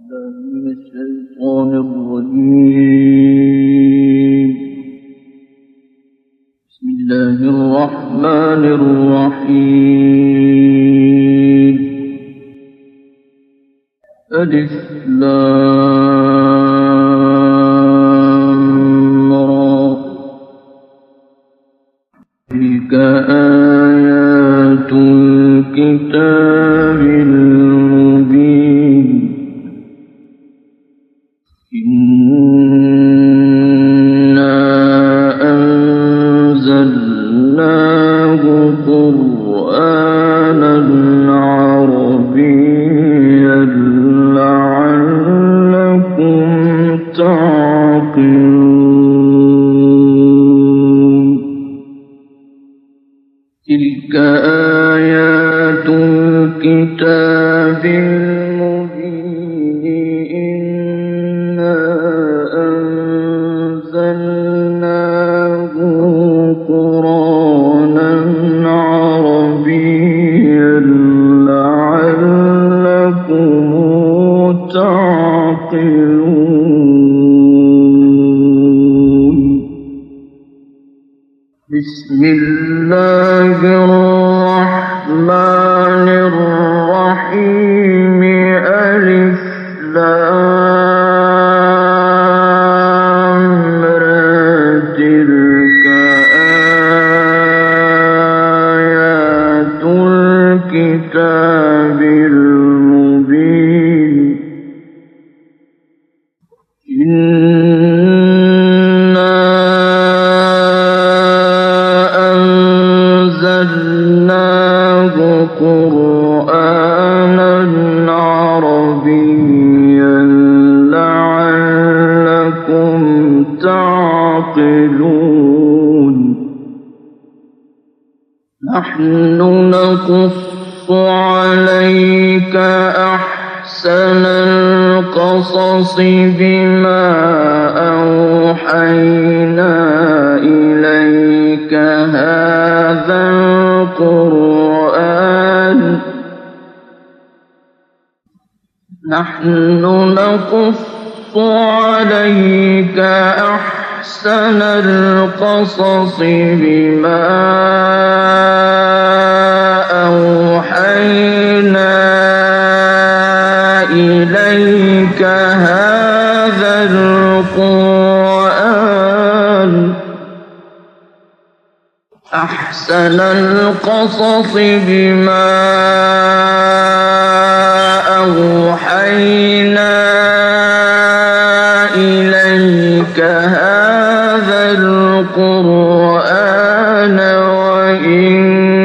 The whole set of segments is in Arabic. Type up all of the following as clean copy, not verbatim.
من الشيطان الرجيم. بسم الله الرحمن الرحيم. ألف لام را. تلك آيات الكتاب المبين. إنا أنزلناه قرآنا عربيا لعلكم تعقلون. تلك آيات الكتاب المبين. إنا أنزلناه قرآنا عربيا لعلكم تعقلون. بسم الله الرحمن الرحيم. ألف لام را. تلك آيات الكتاب المبين. إنا أنزلناه قرآنا عربيا لعلكم تعقلون. نحن نقص عليك أحسن القصص بما أوحينا إليك هذا القرآن. نحن نقص عليك أحسن القصص بما أوحينا إليك هذا القرآن. أحسن القصص بما أوحينا إليك هذا القرآن وإن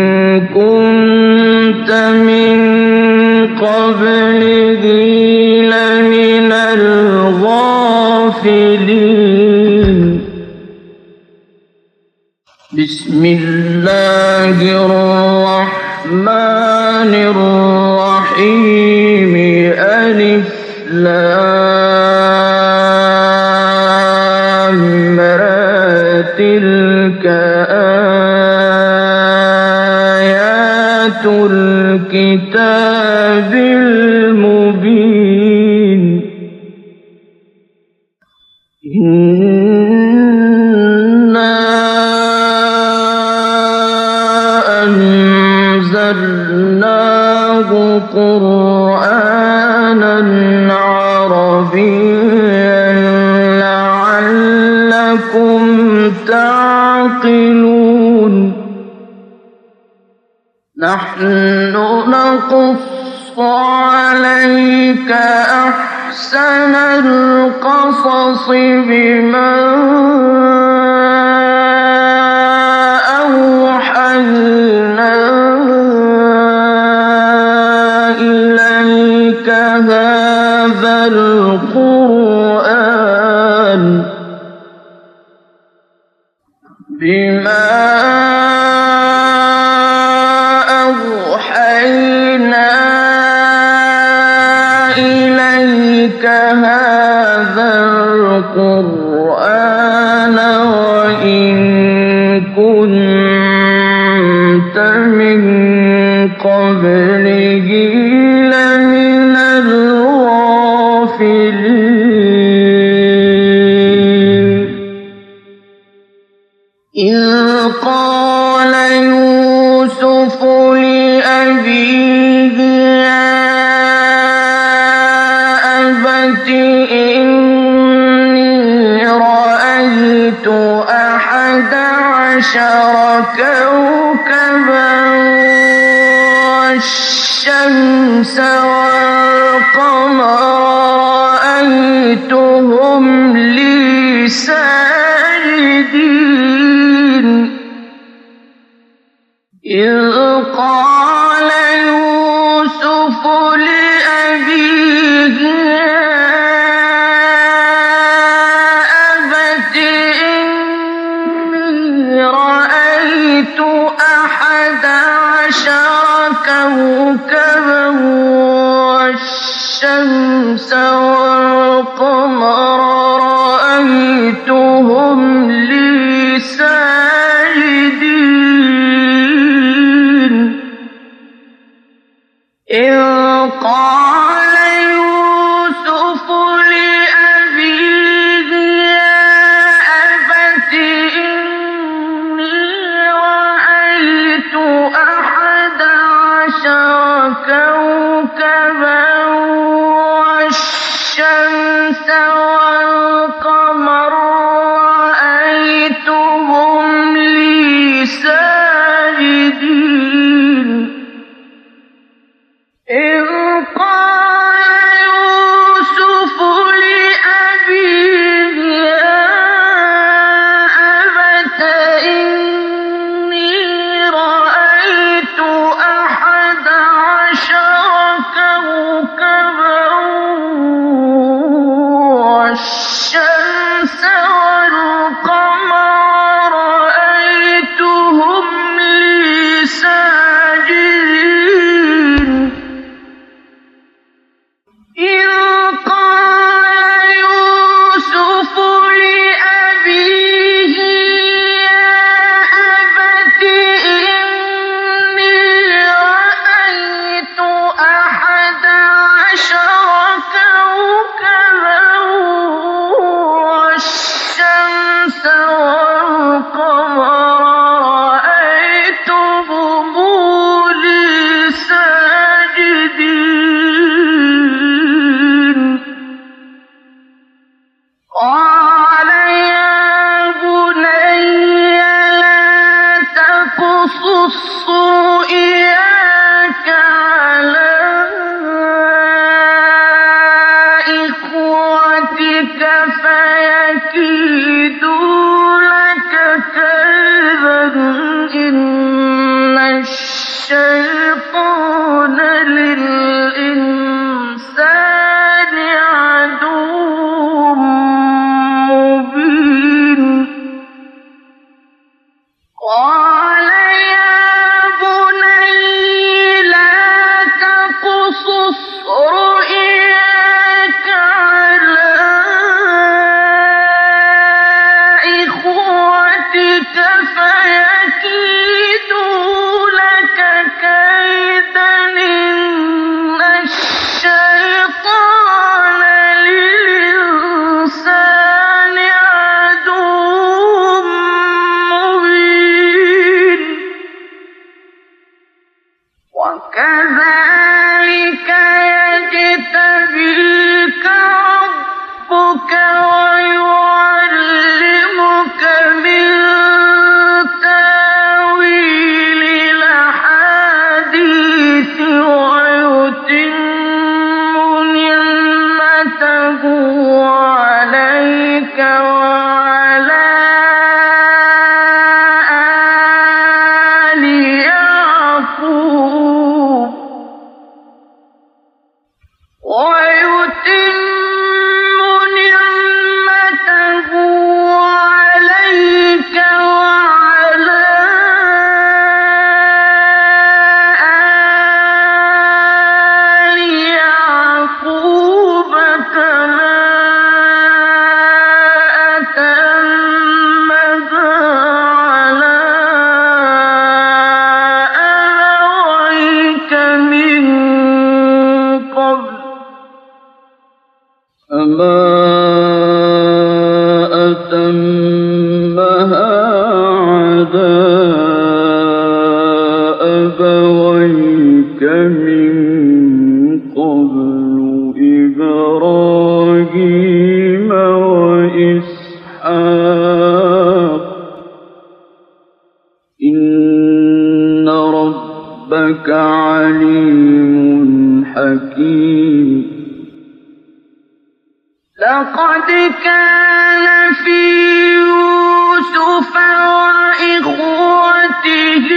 كنت من قبله لمن الغافلين. بسم الله الرحمن الرحيم. ألف لام را. تلك آيات الكتاب المبين. إنا أنزلناه قرآنا عربيا لعلكم تعقلون. نحن نقص عليك أحسن القصص بما أوحينا إليك هذا القرآن. بما أوحينا إليك هذا القرآن وإن كنت من قبله لمن الغافلين. الغافلين إذ قال يوسف لأبيه يا أبت إني رأيت 11 كوكبا والشمس والقمر رأيتهم لي ساجدين إذ قال يوسف لأبيه يا أبت إني رأيت 11 كوكبا والشمس والقمر رأيتهم لي ساجدين إذ قال يوسف لأبيه يا أبت إني رأيت 11 كوكبا والشمس والقمر رأيتهم لي ساجدين إذ قال يوسف لأبيه يا أبت إني رأيت 11 كوكبا والشمس والقمر رأيتهم لي ساجدين إذ قال يوسف لأبيه يا أبت إني رأيت 11 كوكبا والشمس والقمر رأيتهم لي ساجدين قال يا بني لا تقصص رؤياك على إخوتك فيكيدوا لك كيدا إن الشيطان للإنسان عدو مبين قال يا بني لا تقصص رؤياك على إخوتك فيكيدوا لك كيدا إن وما أتمها عدا أبويك من قبل إبراهيم وإسحاق إن ربك عليم حكيم. لقد كان في يوسف وإخوته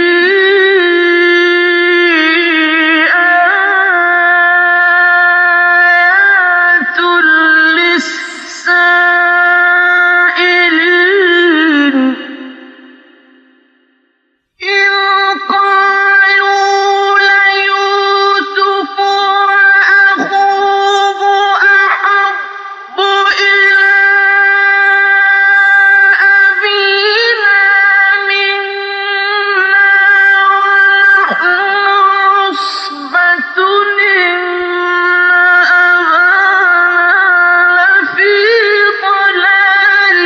آيات للسائلين إذ قالوا ليوسف وأخوه أحب إلى أبينا منا ونحن عصبة إن أبانا لفي ضلال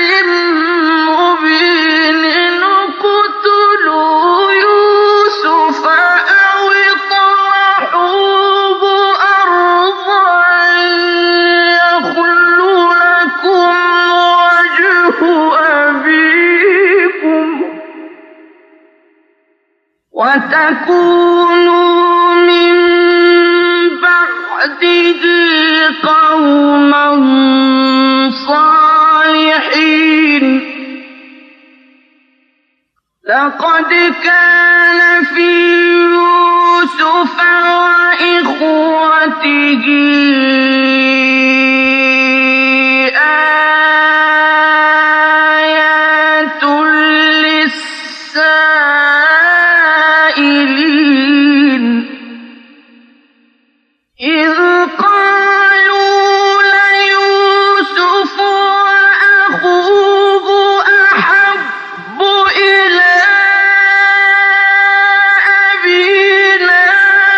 مبين اقتلوا يوسف أو اطرحوه أرضا يخل لكم وجه أبيكم وتكونوا من بعده قوما صالحين. لقد كان في يوسف وإخوته آيات للسائلين إذ قالوا ليوسف وأخوه أحب إلى أبينا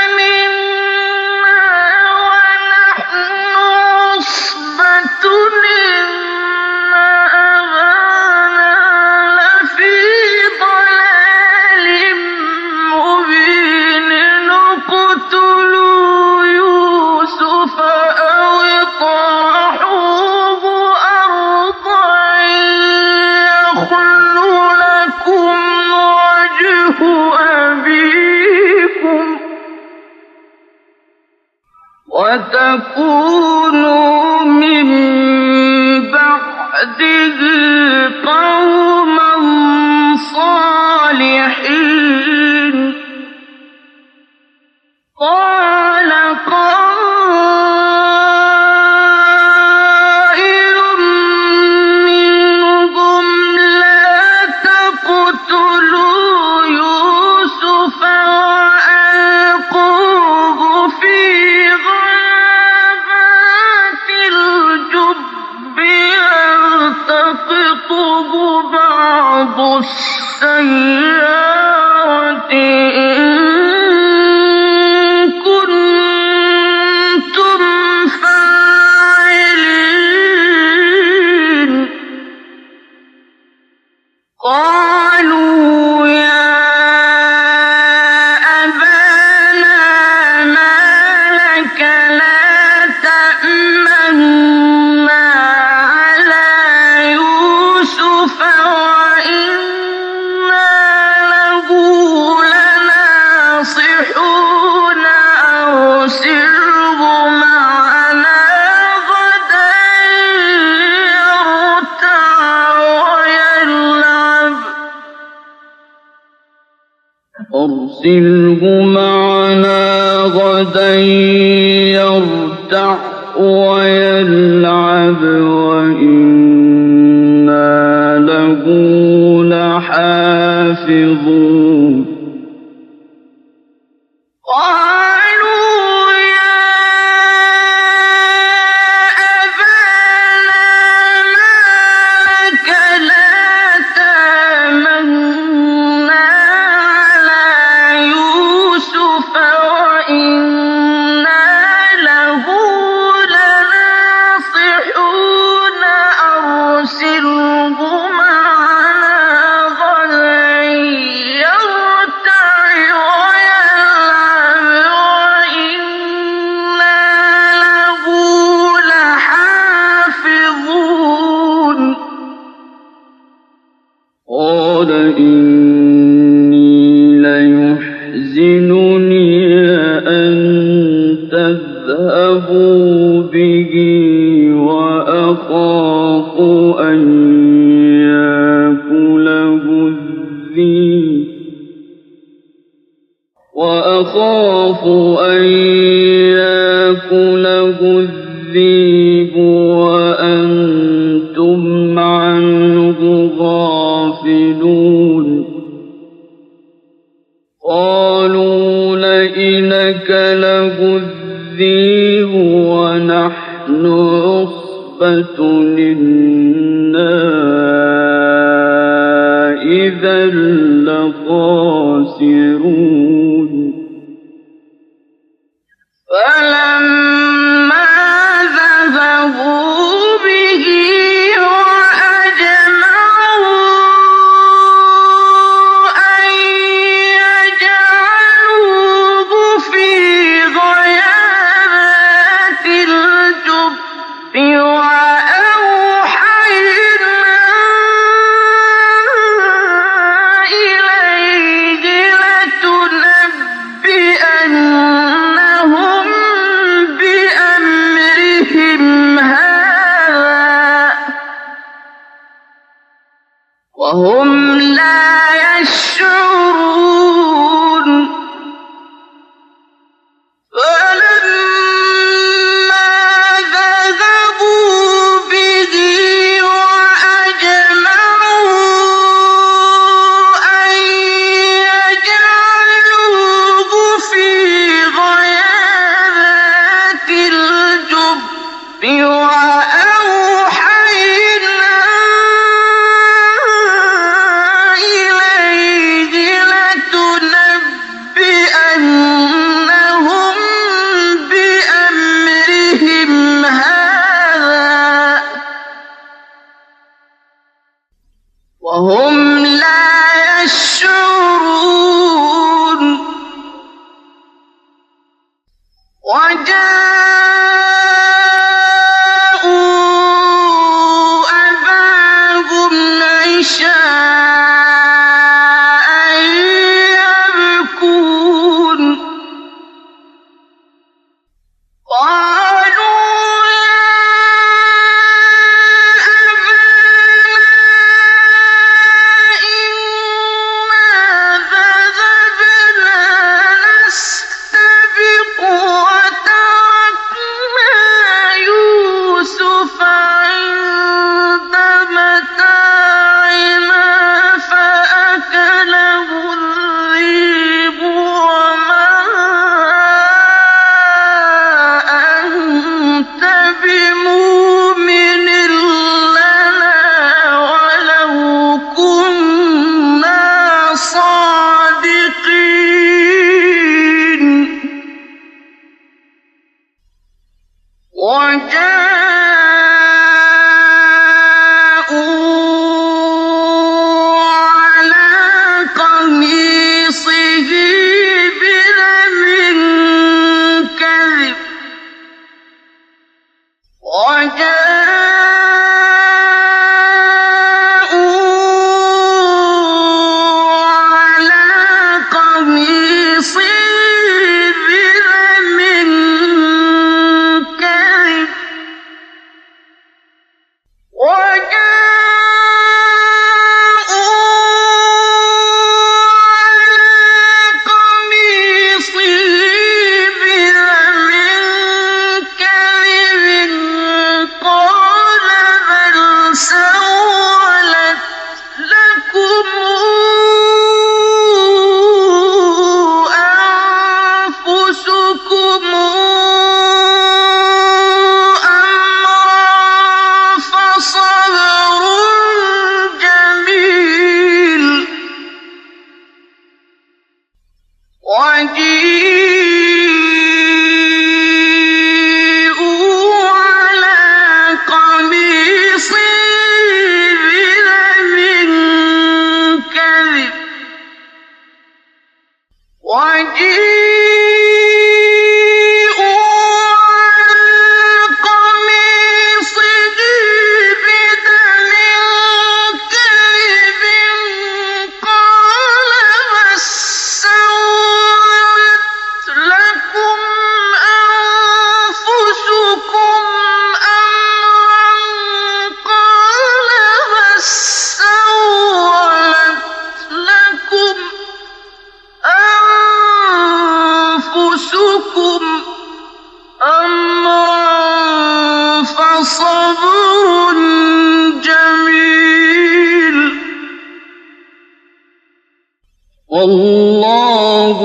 منا ونحن عصبة إن أبانا لفي ضلال مبين اقتلوا يوسف أو اطرحوه أرضا يخل لكم وجه أبيكم وتكونوا من بعده قوما صالحين. قال قائل منهم لا تقتلوا يوسف وألقوه في غابات الجب يلتقطه بعض السيارة إن كنتم فاعلين. قالوا يا أبانا ما لك لا تأمنا على يوسف وإنا له لناصحون أرسله معنا غدا يرتع ويلعب أرسله معنا غدا يرتع ويلعب وإنا له لحافظون. قالوا يا أبانا ما لك لا تأمنا على يوسف وإنا له لناصحون به وأخاف أن يأكله الذئب وأنتم عنه غافلون قالوا لئن أكله الذئب ونحن عصبة إنا إذا لخاسرون فلما ذهبوا به وأجمعوا أن يجعلوه في غيابات الجب وأوحينا إليه لتنبئنهم بأمرهم هذا وهم لا يشعرون فلما ذهبوا به وأجمعوا أن يجعلوه في غيابات الجب وأوحينا إليه لتنبئنهم بأمرهم هذا وهم لا يشعرون وجاءوا أباهم عشاء يبكون قالوا يا أبانا إنا ذهبنا نستبق وتركنا يوسف عند متاعنا فأكله الذئب وما أنت بمؤمن لنا ولو كنا صادقين وجاءوا على قميصه بدم كذب قال والله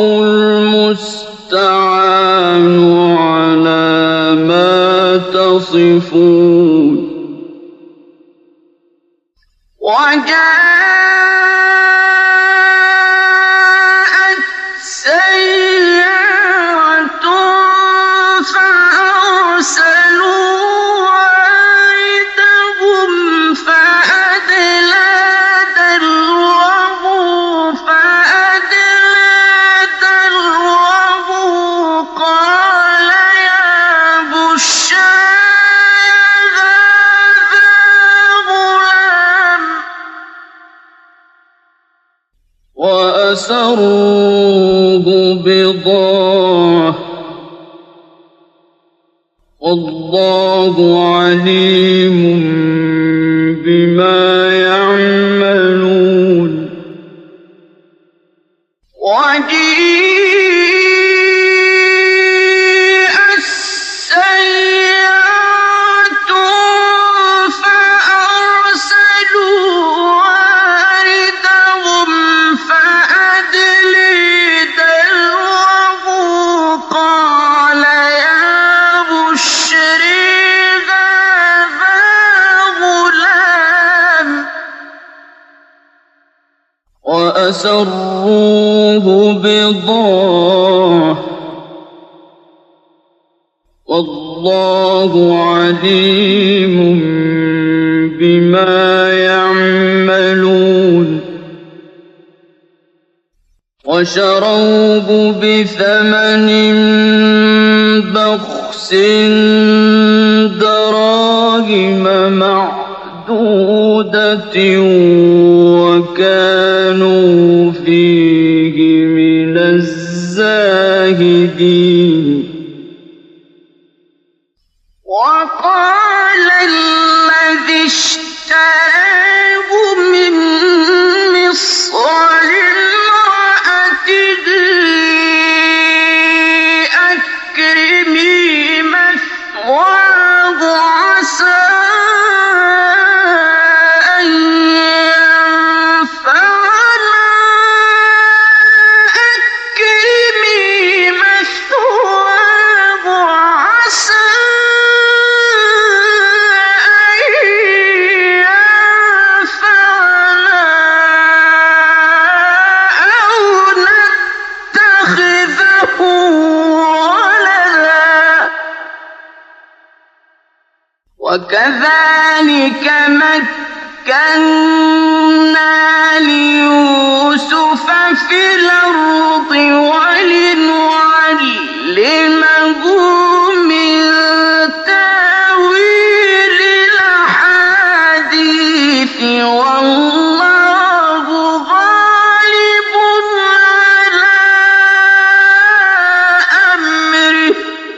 المستعان على ما تصفون وجاءت سيارة فأرسلوا واردهم فأدلى دلوه قال يا بشرى هذا غلام وأسروه بضاعة والله عليم بما يعملون وجيء السيارة فأرسلوا واردهم فأدلى دلوه قال يا بشرى هذا غلام وأسروه بضاعة والله عليم بما يعملون وشروه بثمن بخس دراهم معدودة وكانوا فيه من الزاهدين وقال الذي اشتراه من مصر لامرأته أكرمي مثواه عسى أن ينفعنا أكرمي مثواه عسى وكذلك مكنا ليوسف في الأرض ولنعلمه من تأويل الأحاديث والله غالب على أمره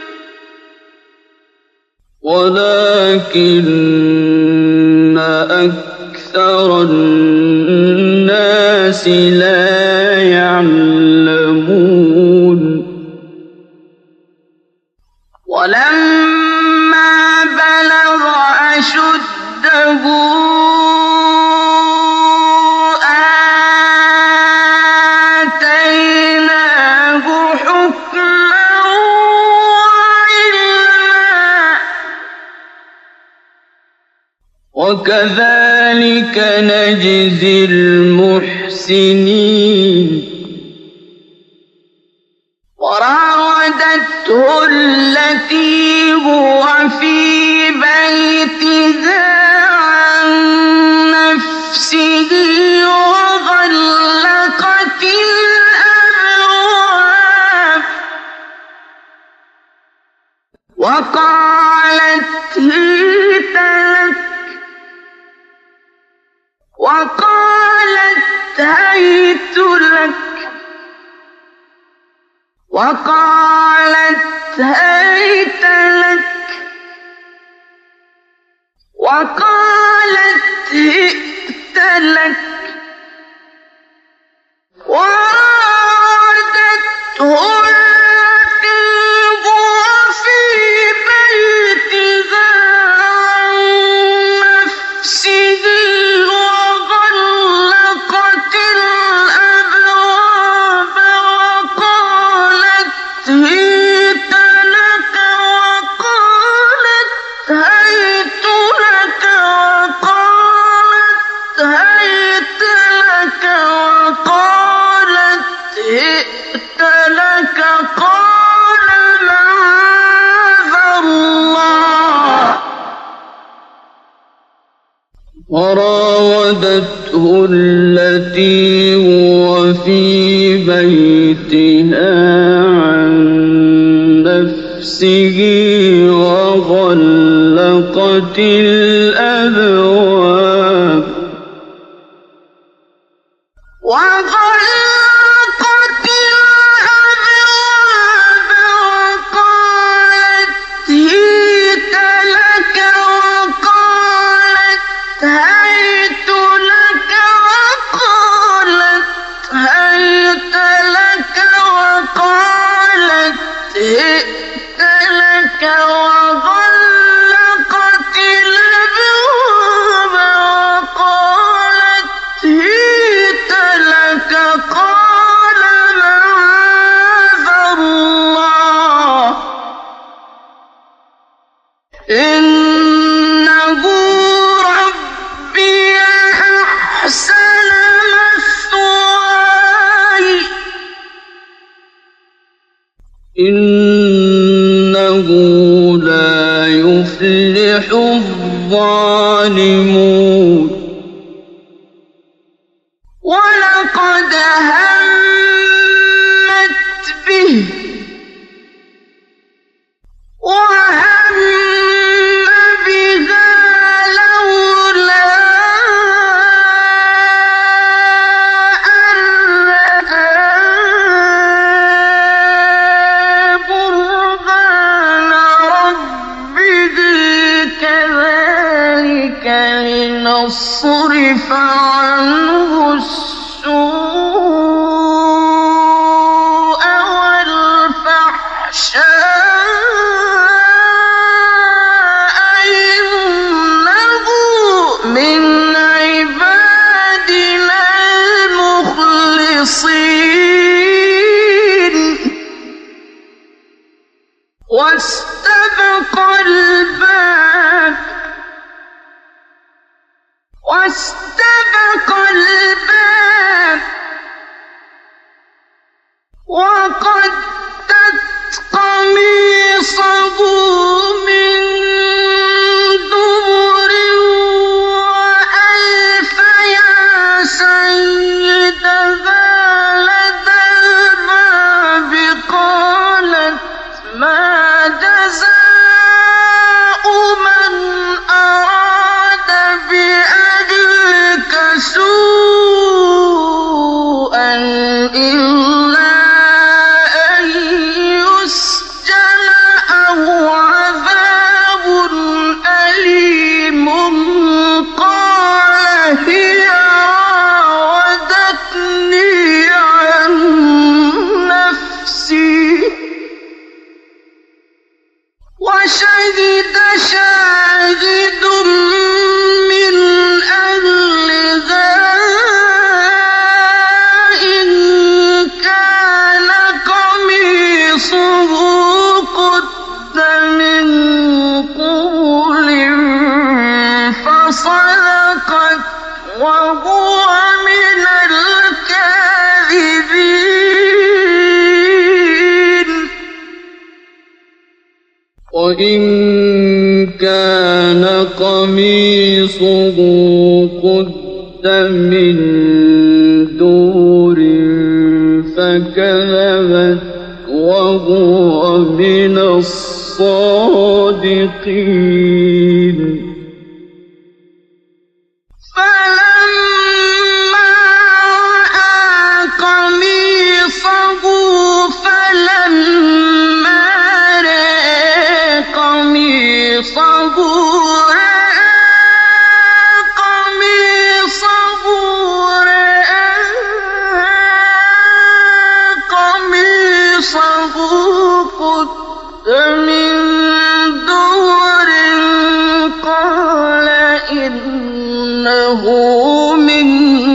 ولكن أكثر الناس لا يعلمون ولما بلغ أشده آتيناه حكما وعلما وكذلك نجزي المحسنين وراودته التي هو في بيتها عن نفسه وغلقت الأبواب وقالت هيت لك وقالت هيت لك وقالت هيت لك وقالت هئت لك وراودته التي هو في بيتها عن نفسه وغلقت الأبواب وراودته التي هو في بيتها عن نفسه وغلقت الأبواب وغلقت الأبواب وقالت هيت لك وقالت هيت لك وقالت هيت لك وقالت هئت لك وغلقت الأبواب وقالت هيت لك قال معاذ الله إنه ربي أحسن مثواي إنه لا يفلح الظالمون ولقد همت به وهم بها لولا أن رأى برهان ربه كذلك لنصرف عنه السوء والفحشاء إنه من عبادنا المخلصين واستبق الباب وقدت قميصه من دبر وألف يا سيدها لدى الباب قالت ما جزاء من أراد بأهلك سوءا إلا أن يسجن أو عذاب أليم قال هي راودتني عن نفسي وشهد شاهد من أهلها إن كان قميصه قد من قبل فصدقت وهو من الكاذبين وإن كان قميصه قد من دور فكذبت وهو من الصادقين فلما رأى قميصه قد من دور قال إنه من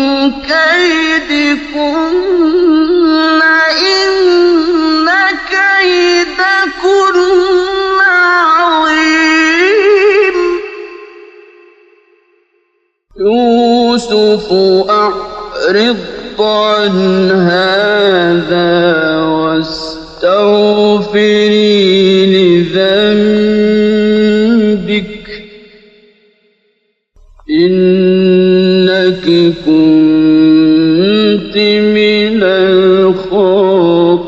كيدكن إن كيدكن عظيم يوسف أعرض عن هذا واستغفري لذنبك إنك كنت من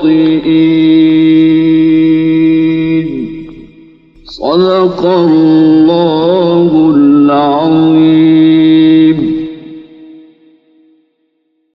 الخاطئين. صدق الله